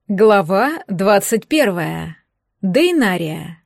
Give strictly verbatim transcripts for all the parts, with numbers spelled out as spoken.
Глава двадцать первая. Дейнария.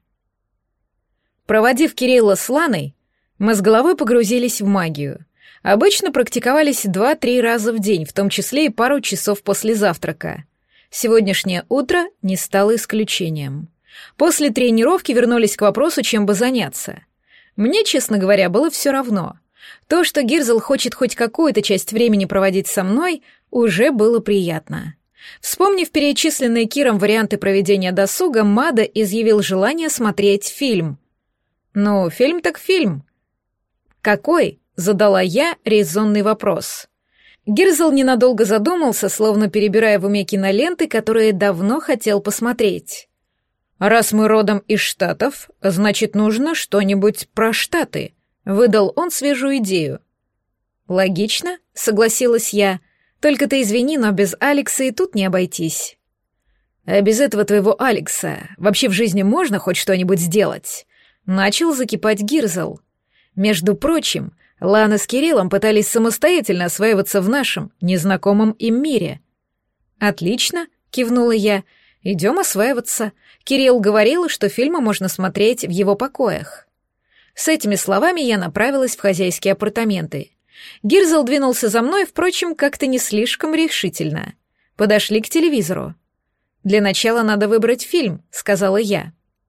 Проводив Кирилла с Ланой, мы с головой погрузились в магию. Обычно практиковались два-три раза в день, в том числе и пару часов после завтрака. Сегодняшнее утро не стало исключением. После тренировки вернулись к вопросу, чем бы заняться. Мне, честно говоря, было все равно. То, что Гирзл хочет хоть какую-то часть времени проводить со мной, уже было приятно. Вспомнив перечисленные Киром варианты проведения досуга, Мада изъявил желание смотреть фильм. «Ну, фильм так фильм». «Какой?» — задала я резонный вопрос. Гирзл ненадолго задумался, словно перебирая в уме киноленты, которые давно хотел посмотреть. «Раз мы родом из Штатов, значит, нужно что-нибудь про Штаты», — выдал он свежую идею. «Логично», — согласилась я. «Только ты извини, но без Алекса и тут не обойтись». «А без этого твоего Алекса вообще в жизни можно хоть что-нибудь сделать?» Начал закипать Гирзл. Между прочим, Лана с Кириллом пытались самостоятельно осваиваться в нашем, незнакомом им мире. «Отлично», — кивнула я, — «идем осваиваться. Кирилл говорил, что фильмы можно смотреть в его покоях». С этими словами я направилась в хозяйские апартаменты. Гирзл двинулся за мной, впрочем, как-то не слишком решительно. Подошли к телевизору. «Для начала надо выбрать фильм», — сказала я.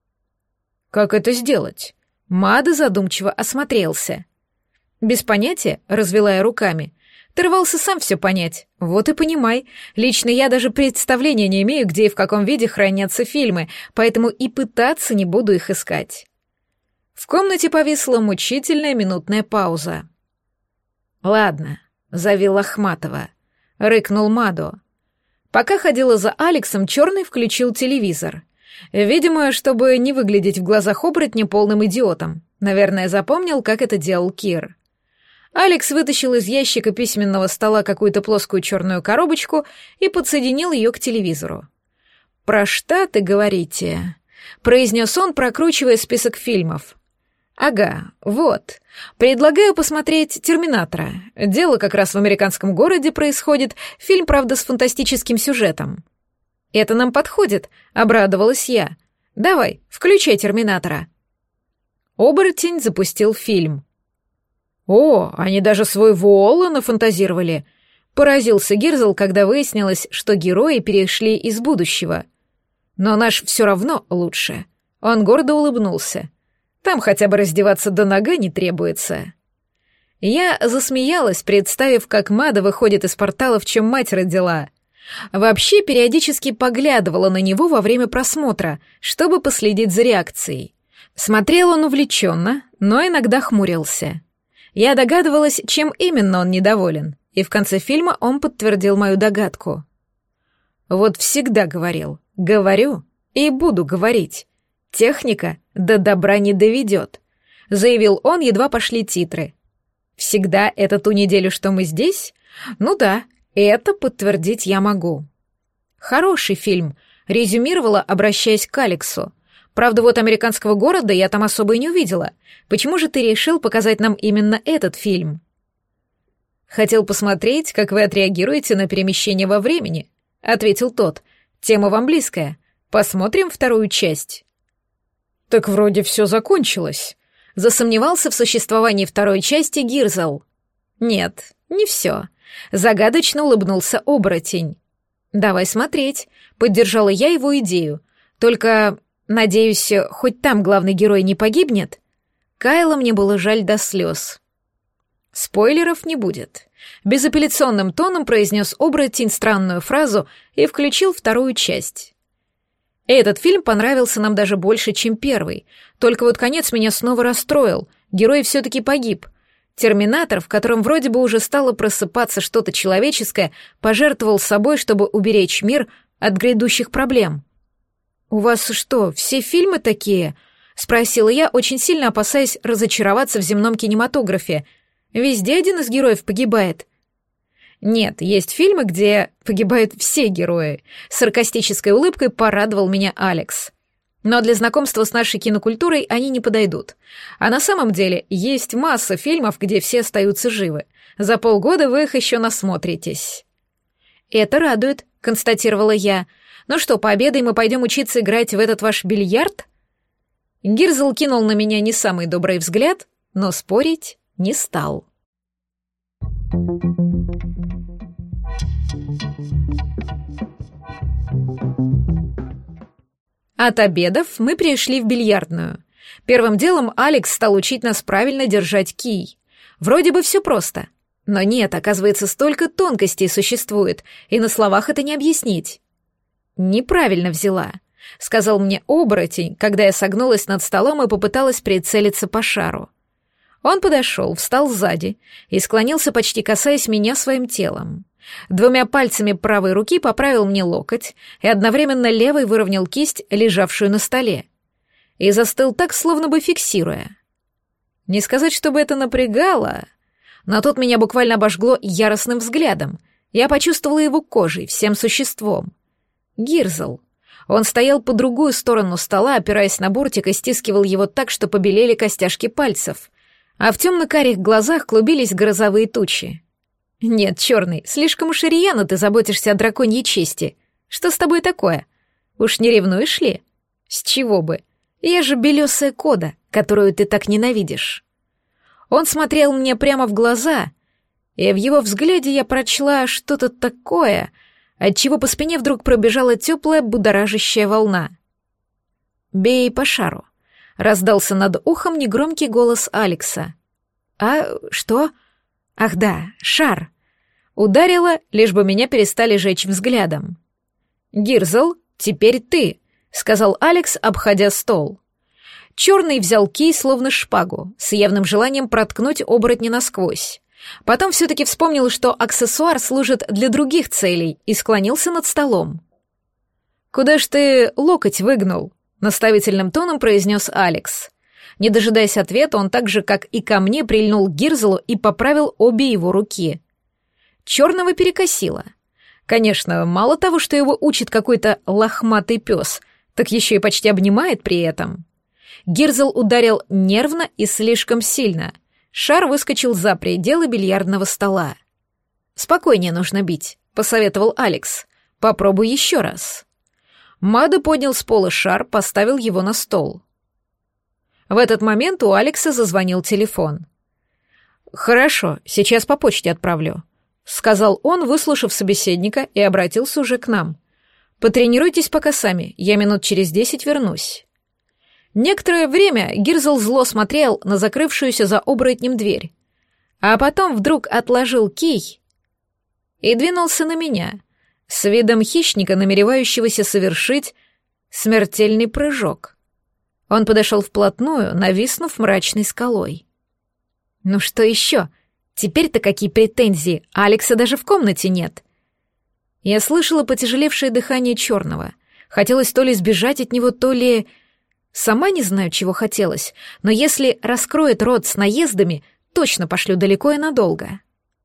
«Как это сделать?» Мада задумчиво осмотрелся. «Без понятия», — развела я руками. «Ты рвался сам все понять. Вот и понимай. Лично я даже представления не имею, где и в каком виде хранятся фильмы, поэтому и пытаться не буду их искать». В комнате повисла мучительная минутная пауза. «Ладно», — завил Ахматова. Рыкнул Мадо. Пока ходила за Алексом, Черный включил телевизор. Видимо, чтобы не выглядеть в глазах оборотня полным идиотом. Наверное, запомнил, как это делал Кир. Алекс вытащил из ящика письменного стола какую-то плоскую черную коробочку и подсоединил ее к телевизору. «Про Штаты, говорите?» — произнес он, прокручивая список фильмов. «Ага, вот. Предлагаю посмотреть «Терминатора». Дело как раз в американском городе происходит, фильм, правда, с фантастическим сюжетом». «Это нам подходит», — обрадовалась я. «Давай, включай «Терминатора». Оборотень запустил фильм. «О, они даже своего Олла нафантазировали», — поразился Гирзл, когда выяснилось, что герои перешли из будущего. «Но наш все равно лучше». Он гордо улыбнулся. Там хотя бы раздеваться до нога не требуется. Я засмеялась, представив, как Мада выходит из портала, в чем мать родила. Вообще периодически поглядывала на него во время просмотра, чтобы последить за реакцией. Смотрел он увлеченно, но иногда хмурился. Я догадывалась, чем именно он недоволен, и в конце фильма он подтвердил мою догадку. Вот всегда говорил, говорю и буду говорить. «Техника до добра не доведет», — заявил он, едва пошли титры. «Всегда это ту неделю, что мы здесь? Ну да, это подтвердить я могу». «Хороший фильм», — резюмировала, обращаясь к Алексу. «Правда, вот американского города я там особо и не увидела. Почему же ты решил показать нам именно этот фильм?» «Хотел посмотреть, как вы отреагируете на перемещение во времени», — ответил тот. «Тема вам близкая. Посмотрим вторую часть». «Так вроде все закончилось», — засомневался в существовании второй части Гирзл. «Нет, не все», — загадочно улыбнулся оборотень. «Давай смотреть», — поддержала я его идею. «Только, надеюсь, хоть там главный герой не погибнет?» Кайла мне было жаль до слез. «Спойлеров не будет», — безапелляционным тоном произнес оборотень странную фразу и включил вторую часть. Этот фильм понравился нам даже больше, чем первый. Только вот конец меня снова расстроил. Герой все-таки погиб. Терминатор, в котором вроде бы уже стало просыпаться что-то человеческое, пожертвовал собой, чтобы уберечь мир от грядущих проблем. «У вас что, все фильмы такие?» — спросила я, очень сильно опасаясь разочароваться в земном кинематографе. «Везде один из героев погибает». «Нет, есть фильмы, где погибают все герои», — с саркастической улыбкой порадовал меня Алекс. «Но для знакомства с нашей кинокультурой они не подойдут. А на самом деле есть масса фильмов, где все остаются живы. За полгода вы их еще насмотритесь». «Это радует», — констатировала я. «Ну что, пообедаем и пойдем учиться играть в этот ваш бильярд?» Гирзл кинул на меня не самый добрый взгляд, но спорить не стал. От обедов мы пришли в бильярдную. Первым делом Алекс стал учить нас правильно держать кий. Вроде бы все просто. Но нет, оказывается, столько тонкостей существует, и на словах это не объяснить. «Неправильно взяла», — сказал мне оборотень, когда я согнулась над столом и попыталась прицелиться по шару. Он подошел, встал сзади и склонился, почти касаясь меня своим телом. Двумя пальцами правой руки поправил мне локоть и одновременно левой выровнял кисть, лежавшую на столе. И застыл так, словно бы фиксируя. Не сказать, чтобы это напрягало, но тут меня буквально обожгло яростным взглядом. Я почувствовала его кожей, всем существом. Гирзл. Он стоял по другую сторону стола, опираясь на бортик, и стискивал его так, что побелели костяшки пальцев, а в темно-карих глазах клубились грозовые тучи. «Нет, черный, слишком уж рьяно ты заботишься о драконьей чести. Что с тобой такое? Уж не ревнуешь ли? С чего бы? Я же белесая кода, которую ты так ненавидишь». Он смотрел мне прямо в глаза, и в его взгляде я прочла что-то такое, отчего по спине вдруг пробежала теплая будоражащая волна. «Бей по шару», — раздался над ухом негромкий голос Алекса. «А что? Ах да, шар!» Ударила, лишь бы меня перестали жечь взглядом. «Гирзл, теперь ты», — сказал Алекс, обходя стол. Черный взял кий, словно шпагу, с явным желанием проткнуть оборотня насквозь. Потом все-таки вспомнил, что аксессуар служит для других целей, и склонился над столом. «Куда ж ты локоть выгнул?» — наставительным тоном произнес Алекс. Не дожидаясь ответа, он так же, как и ко мне, прильнул к Гирзлу и поправил обе его руки. Черного перекосило. Конечно, мало того, что его учит какой-то лохматый пес, так еще и почти обнимает при этом. Гирзл ударил нервно и слишком сильно. Шар выскочил за пределы бильярдного стола. «Спокойнее нужно бить», — посоветовал Алекс. «Попробуй еще раз». Мада поднял с пола шар, поставил его на стол. В этот момент у Алекса зазвонил телефон. «Хорошо, сейчас по почте отправлю», — сказал он, выслушав собеседника, и обратился уже к нам. «Потренируйтесь пока сами, я минут через десять вернусь». Некоторое время Гирзл зло смотрел на закрывшуюся за оборотнем дверь, а потом вдруг отложил кий и двинулся на меня с видом хищника, намеревающегося совершить смертельный прыжок. Он подошел вплотную, нависнув мрачной скалой. «Ну что еще? Теперь-то какие претензии? Алекса даже в комнате нет». Я слышала потяжелевшее дыхание черного. Хотелось то ли сбежать от него, то ли... Сама не знаю, чего хотелось, но если раскроет рот с наездами, точно пошлю далеко и надолго.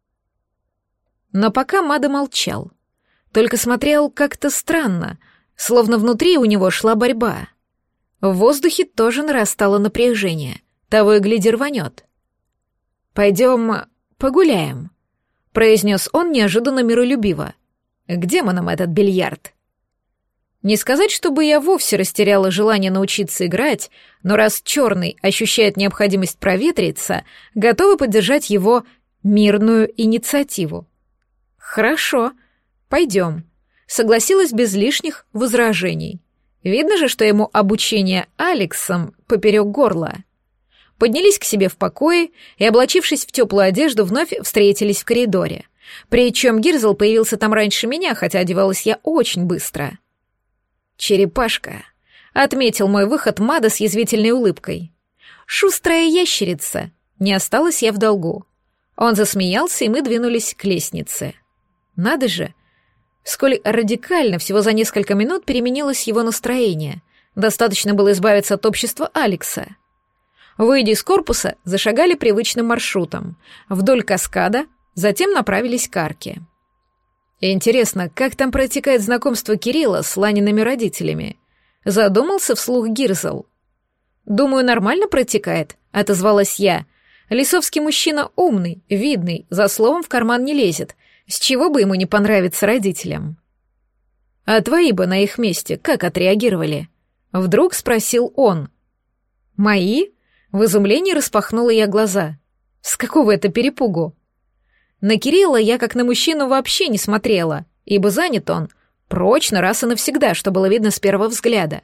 Но пока Мада молчал, только смотрел как-то странно, словно внутри у него шла борьба. В воздухе тоже нарастало напряжение, того и гляди рванет. «Пойдем погуляем», — произнес он неожиданно миролюбиво. «К демонам этот бильярд». Не сказать, чтобы я вовсе растеряла желание научиться играть, но раз черный ощущает необходимость проветриться, готова поддержать его мирную инициативу. «Хорошо, пойдем», — согласилась без лишних возражений. Видно же, что ему обучение Алексом поперек горла. Поднялись к себе в покое и, облачившись в теплую одежду, вновь встретились в коридоре. Причем Гирзл появился там раньше меня, хотя одевалась я очень быстро. «Черепашка», — отметил мой выход Мада с язвительной улыбкой. «Шустрая ящерица», — не осталась я в долгу. Он засмеялся, и мы двинулись к лестнице. Надо же, сколь радикально всего за несколько минут переменилось его настроение. Достаточно было избавиться от общества Алекса. Выйдя из корпуса, зашагали привычным маршрутом, вдоль каскада, затем направились к арке. Интересно, как там протекает знакомство Кирилла с Ланиными родителями? Задумался вслух Гирзл. «Думаю, нормально протекает», — отозвалась я. «Лисовский мужчина умный, видный, за словом в карман не лезет. С чего бы ему не понравиться родителям? А твои бы на их месте как отреагировали? Вдруг спросил он. Мои? В изумлении распахнула я глаза. С какого это перепугу? На Кирилла я как на мужчину вообще не смотрела, ибо занят он прочно раз и навсегда, что было видно с первого взгляда.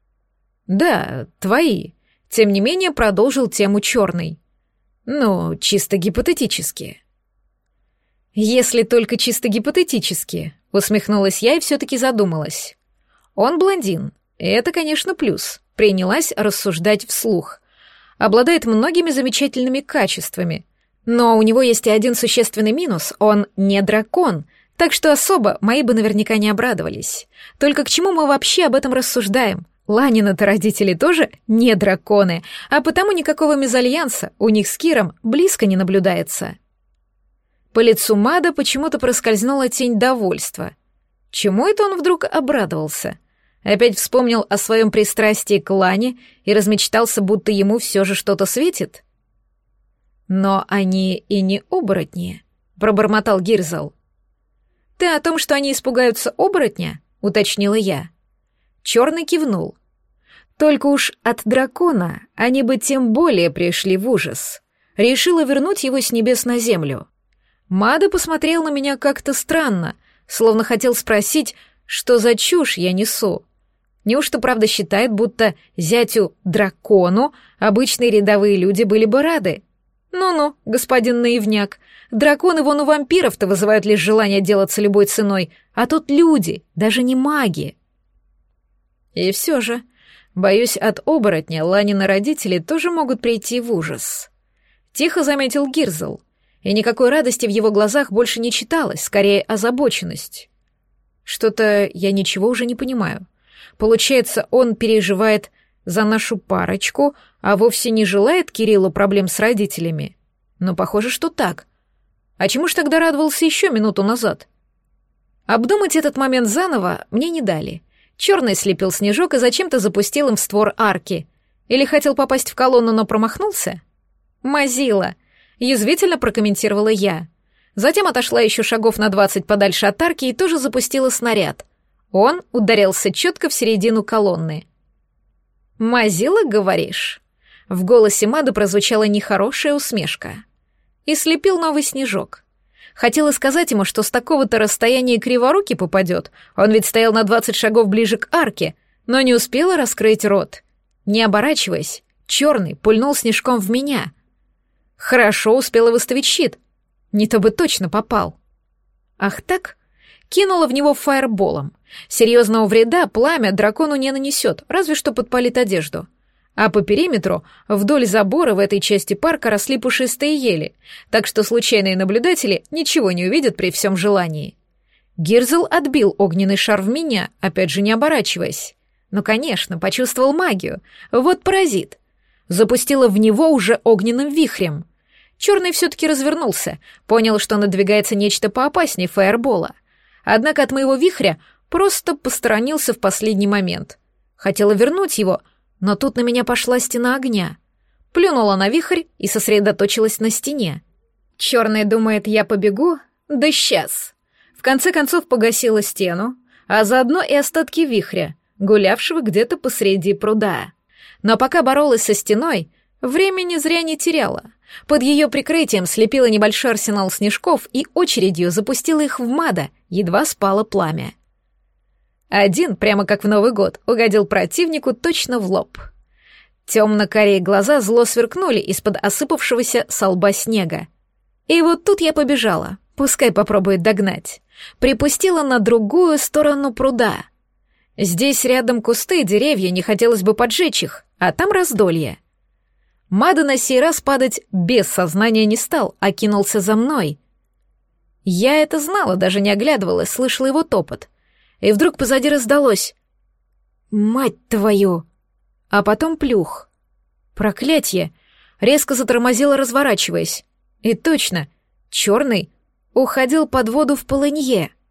Да, твои. Тем не менее продолжил тему черный. Ну, чисто гипотетически. Если только чисто гипотетически, усмехнулась я и все-таки задумалась. Он блондин, и это, конечно, плюс. Принялась рассуждать вслух. Обладает многими замечательными качествами. Но у него есть и один существенный минус — он не дракон, так что особо мои бы наверняка не обрадовались. Только к чему мы вообще об этом рассуждаем? Ланина-то родители тоже не драконы, а потому никакого мезальянса у них с Киром близко не наблюдается. По лицу Мада почему-то проскользнула тень довольства. Чему это он вдруг обрадовался? Опять вспомнил о своем пристрастии к Лане и размечтался, будто ему все же что-то светит? Но они и не оборотни, пробормотал Гирзл. Ты о том, что они испугаются оборотня? Уточнила я. Черный кивнул. Только уж от дракона они бы тем более пришли в ужас. Решила вернуть его с небес на землю. Мада посмотрел на меня как-то странно, словно хотел спросить, что за чушь я несу. Неужто правда считает, будто зятю-дракону обычные рядовые люди были бы рады? Ну-ну, господин наивняк, драконы вон у вампиров-то вызывают лишь желание делаться любой ценой, а тут люди, даже не маги. И все же, боюсь, от оборотня Ланины родители тоже могут прийти в ужас. Тихо заметил Гирзл, и никакой радости в его глазах больше не читалось, скорее озабоченность. Что-то я ничего уже не понимаю. Получается, он переживает за нашу парочку, а вовсе не желает Кириллу проблем с родителями? Но похоже, что так. А чему ж тогда радовался еще минуту назад? Обдумать этот момент заново мне не дали. Черный слепил снежок и зачем-то запустил им в створ арки. Или хотел попасть в колонну, но промахнулся? Мазила, язвительно прокомментировала я. Затем отошла еще шагов на двадцать подальше от арки и тоже запустила снаряд. Он ударился четко в середину колонны. «Мазила, говоришь?» В голосе Мады прозвучала нехорошая усмешка. И слепил новый снежок. Хотела сказать ему, что с такого-то расстояния криворукий попадет, он ведь стоял на двадцать шагов ближе к арке, но не успела раскрыть рот. Не оборачиваясь, черный пульнул снежком в меня. Хорошо успела выставить щит. Не то бы точно попал. Ах так? Кинула в него фаерболом. Серьезного вреда пламя дракону не нанесет, разве что подпалит одежду. А по периметру вдоль забора в этой части парка росли пушистые ели, так что случайные наблюдатели ничего не увидят при всем желании. Гирзл отбил огненный шар в меня, опять же не оборачиваясь. Ну, конечно, почувствовал магию. Вот паразит. Запустила в него уже огненным вихрем. Черный все-таки развернулся, понял, что надвигается нечто поопаснее фаербола. Однако от моего вихря просто посторонился в последний момент. Хотела вернуть его, но тут на меня пошла стена огня. Плюнула на вихрь и сосредоточилась на стене. Черный думает, я побегу? Да сейчас. В конце концов погасила стену, а заодно и остатки вихря, гулявшего где-то посреди пруда. Но пока боролась со стеной, времени зря не теряла. Под ее прикрытием слепила небольшой арсенал снежков и очередью запустила их в Мада, едва спало пламя. Один, прямо как в Новый год, угодил противнику точно в лоб. Темно-карие глаза зло сверкнули из-под осыпавшегося со лба снега. И вот тут я побежала, пускай попробует догнать. Припустила на другую сторону пруда. Здесь рядом кусты и деревья, не хотелось бы поджечь их, а там раздолье. Мада на сей раз падать без сознания не стал, а кинулся за мной. Я это знала, даже не оглядывалась, слышала его топот. И вдруг позади раздалось: «Мать твою!» А потом плюх. Проклятье! Резко затормозила, разворачиваясь. И точно, черный уходил под воду в полынье.